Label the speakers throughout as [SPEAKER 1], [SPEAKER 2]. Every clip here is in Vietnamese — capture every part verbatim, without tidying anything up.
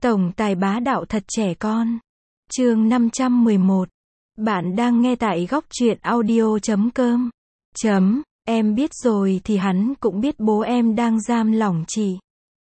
[SPEAKER 1] Tổng tài bá đạo thật trẻ con. Chương năm trăm mười một. Bạn đang nghe tại góc truyện audio chấm com. Chấm, em biết rồi thì hắn cũng biết bố em đang giam lỏng chị.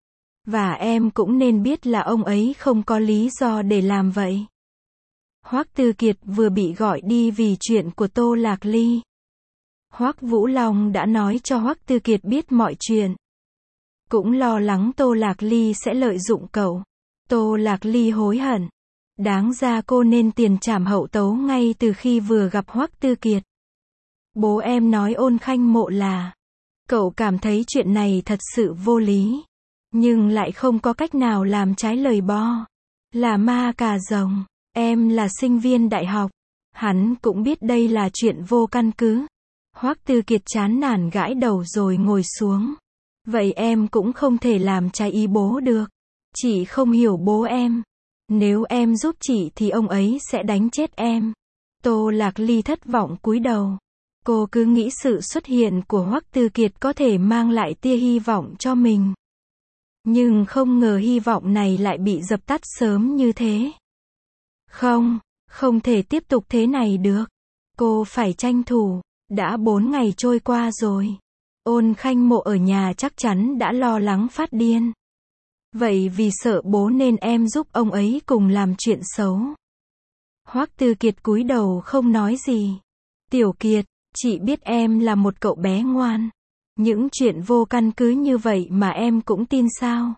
[SPEAKER 1] Và em cũng nên biết là ông ấy không có lý do để làm vậy. Hoắc Tư Kiệt vừa bị gọi đi vì chuyện của Tô Lạc Ly. Hoắc Vũ Long đã nói cho Hoắc Tư Kiệt biết mọi chuyện. Cũng lo lắng Tô Lạc Ly sẽ lợi dụng cậu. Tô Lạc Ly hối hận. Đáng ra cô nên tiền trảm hậu tấu ngay từ khi vừa gặp Hoắc Tư Kiệt. Bố em nói Ôn Khanh Mộ là. Cậu cảm thấy chuyện này thật sự vô lý. Nhưng lại không có cách nào làm trái lời bo. Là ma cà rồng. Em là sinh viên đại học. Hắn cũng biết đây là chuyện vô căn cứ. Hoắc Tư Kiệt chán nản gãi đầu rồi ngồi xuống. Vậy em cũng không thể làm trái ý bố được. Chị không hiểu bố em. Nếu em giúp chị thì ông ấy sẽ đánh chết em. Tô Lạc Ly thất vọng cúi đầu. Cô cứ nghĩ sự xuất hiện của Hoắc Tư Kiệt có thể mang lại tia hy vọng cho mình. Nhưng không ngờ hy vọng này lại bị dập tắt sớm như thế. Không, không thể tiếp tục thế này được. Cô phải tranh thủ. Đã bốn ngày trôi qua rồi. Ôn Khanh Mộ ở nhà chắc chắn đã lo lắng phát điên. Vậy vì sợ bố nên em giúp ông ấy cùng làm chuyện xấu. Hoắc Tư Kiệt cúi đầu không nói gì. Tiểu Kiệt, chị biết em là một cậu bé ngoan. Những chuyện vô căn cứ như vậy mà em cũng tin sao?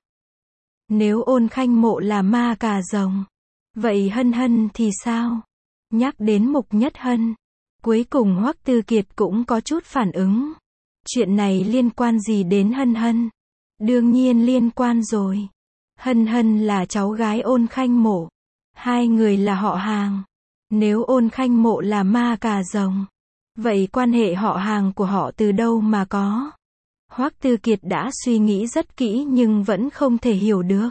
[SPEAKER 1] Nếu Ôn Khanh Mộ là ma cà rồng, vậy Hân Hân thì sao? Nhắc đến Mục Nhất Hân, cuối cùng Hoắc Tư Kiệt cũng có chút phản ứng. Chuyện này liên quan gì đến Hân Hân? Đương nhiên liên quan rồi. Hân Hân là cháu gái Ôn Khanh Mộ. Hai người là họ hàng. Nếu Ôn Khanh Mộ là ma cà rồng, vậy quan hệ họ hàng của họ từ đâu mà có? Hoắc Tư Kiệt đã suy nghĩ rất kỹ nhưng vẫn không thể hiểu được.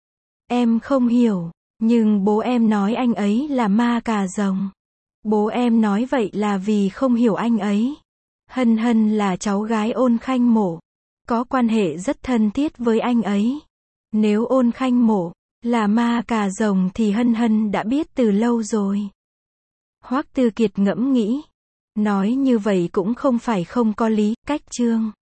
[SPEAKER 1] Em không hiểu, nhưng bố em nói anh ấy là ma cà rồng. Bố em nói vậy là vì không hiểu anh ấy. Hân Hân là cháu gái Ôn Khanh Mộ, có quan hệ rất thân thiết với anh ấy. Nếu Ôn Khanh Mộ là ma cà rồng thì Hân Hân đã biết từ lâu rồi. Hoắc Tư Kiệt ngẫm nghĩ. Nói như vậy cũng không phải không có lý. Cách chương